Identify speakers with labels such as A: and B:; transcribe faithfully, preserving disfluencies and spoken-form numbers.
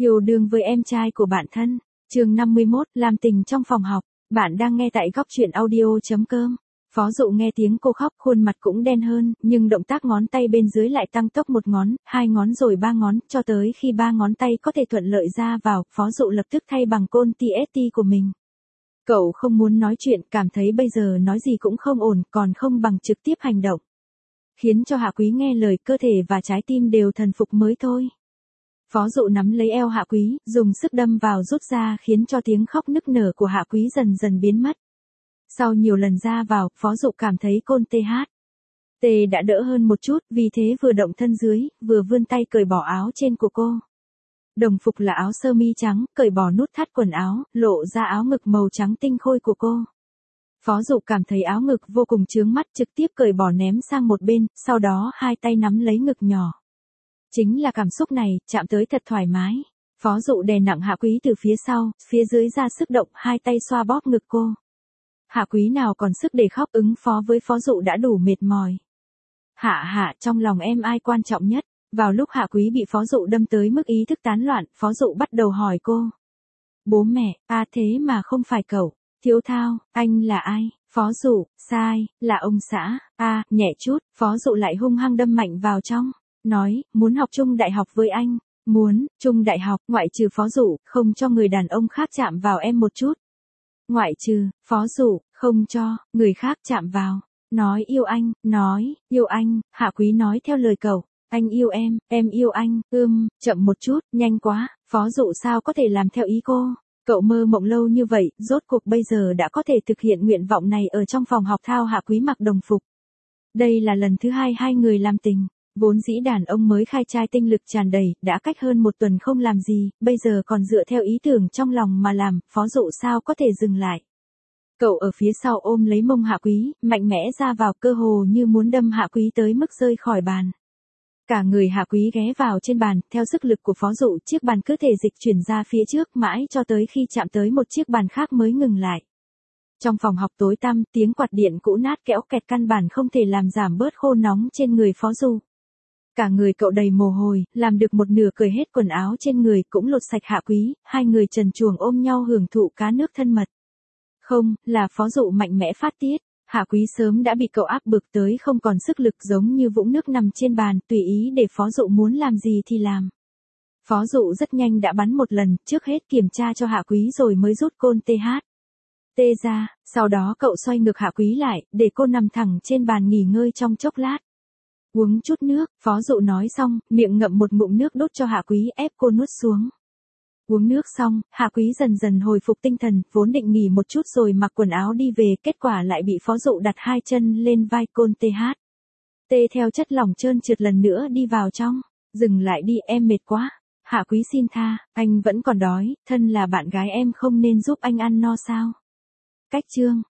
A: Yêu đương với em trai của bạn thân. Chương năm mươi mốt, làm tình trong phòng học. Bạn đang nghe tại góc truyện audio chấm com. Phó Dụ nghe tiếng cô khóc, khuôn mặt cũng đen hơn, nhưng động tác ngón tay bên dưới lại tăng tốc một ngón, hai ngón rồi ba ngón, cho tới khi ba ngón tay có thể thuận lợi ra vào, Phó Dụ lập tức thay bằng côn tê ét tê của mình. Cậu không muốn nói chuyện, cảm thấy bây giờ nói gì cũng không ổn, còn không bằng trực tiếp hành động. Khiến cho Hạ Quý nghe lời, cơ thể và trái tim đều thần phục mới thôi. Phó Dụ nắm lấy eo Hạ Quý, dùng sức đâm vào rút ra, khiến cho tiếng khóc nức nở của Hạ Quý dần dần biến mất. Sau nhiều lần ra vào, Phó Dụ cảm thấy côn tê hát tê đã đỡ hơn một chút, vì thế vừa động thân dưới, vừa vươn tay cởi bỏ áo trên của cô. Đồng phục là áo sơ mi trắng, cởi bỏ nút thắt quần áo, lộ ra áo ngực màu trắng tinh khôi của cô. Phó Dụ cảm thấy áo ngực vô cùng chướng mắt, trực tiếp cởi bỏ ném sang một bên, sau đó hai tay nắm lấy ngực nhỏ. Chính là cảm xúc này, chạm tới thật thoải mái. Phó Dụ đè nặng Hạ Quý từ phía sau, phía dưới ra sức động, hai tay xoa bóp ngực cô. Hạ Quý nào còn sức để khóc, ứng phó với Phó Dụ đã đủ mệt mỏi. Hạ hạ, trong lòng em ai quan trọng nhất? Vào lúc Hạ Quý bị Phó Dụ đâm tới mức ý thức tán loạn, Phó Dụ bắt đầu hỏi cô. Bố mẹ, à thế mà không phải cậu. Thiếu Thao, anh là ai? Phó Dụ, sai, là ông xã. À, nhẹ chút, Phó Dụ lại hung hăng đâm mạnh vào trong. Nói, muốn học chung đại học với anh. Muốn, chung đại học, ngoại trừ Phó Dụ, không cho người đàn ông khác chạm vào em một chút. Ngoại trừ, Phó Dụ, không cho, người khác chạm vào. Nói yêu anh, nói, yêu anh, Hạ Quý nói theo lời cậu. Anh yêu em, em yêu anh, ưm, chậm một chút, nhanh quá, Phó Dụ sao có thể làm theo ý cô. Cậu mơ mộng lâu như vậy, rốt cuộc bây giờ đã có thể thực hiện nguyện vọng này ở trong phòng học thao. Hạ Quý mặc đồng phục. Đây là lần thứ hai hai người làm tình. Vốn dĩ đàn ông mới khai trai tinh lực tràn đầy, đã cách hơn một tuần không làm gì, bây giờ còn dựa theo ý tưởng trong lòng mà làm, Phó Dụ sao có thể dừng lại. Cậu ở phía sau ôm lấy mông Hạ Quý, mạnh mẽ ra vào, cơ hồ như muốn đâm Hạ Quý tới mức rơi khỏi bàn. Cả người Hạ Quý ghé vào trên bàn, theo sức lực của Phó Dụ, chiếc bàn cứ thể dịch chuyển ra phía trước mãi cho tới khi chạm tới một chiếc bàn khác mới ngừng lại. Trong phòng học tối tăm, tiếng quạt điện cũ nát kẽo kẹt căn bản không thể làm giảm bớt khô nóng trên người Phó Dụ. Cả người cậu đầy mồ hôi, làm được một nửa cởi hết quần áo trên người, cũng lột sạch Hạ Quý, hai người trần truồng ôm nhau hưởng thụ cá nước thân mật. Không, là Phó Dụ mạnh mẽ phát tiết. Hạ Quý sớm đã bị cậu áp bực tới không còn sức lực, giống như vũng nước nằm trên bàn, tùy ý để Phó Dụ muốn làm gì thì làm. Phó Dụ rất nhanh đã bắn một lần, trước hết kiểm tra cho Hạ Quý rồi mới rút côn tê hát tê ra, sau đó cậu xoay ngược Hạ Quý lại, để cô nằm thẳng trên bàn nghỉ ngơi trong chốc lát. Uống chút nước, Phó Dụ nói xong, miệng ngậm một ngụm nước đút cho Hạ Quý, ép cô nuốt xuống. Uống nước xong, Hạ Quý dần dần hồi phục tinh thần, vốn định nghỉ một chút rồi mặc quần áo đi về, kết quả lại bị Phó Dụ đặt hai chân lên vai côn tê hát tê theo chất lỏng trơn trượt lần nữa đi vào trong. Dừng lại đi, em mệt quá. Hạ Quý xin tha, anh vẫn còn đói, thân là bạn gái em không nên giúp anh ăn no sao? Cách chương.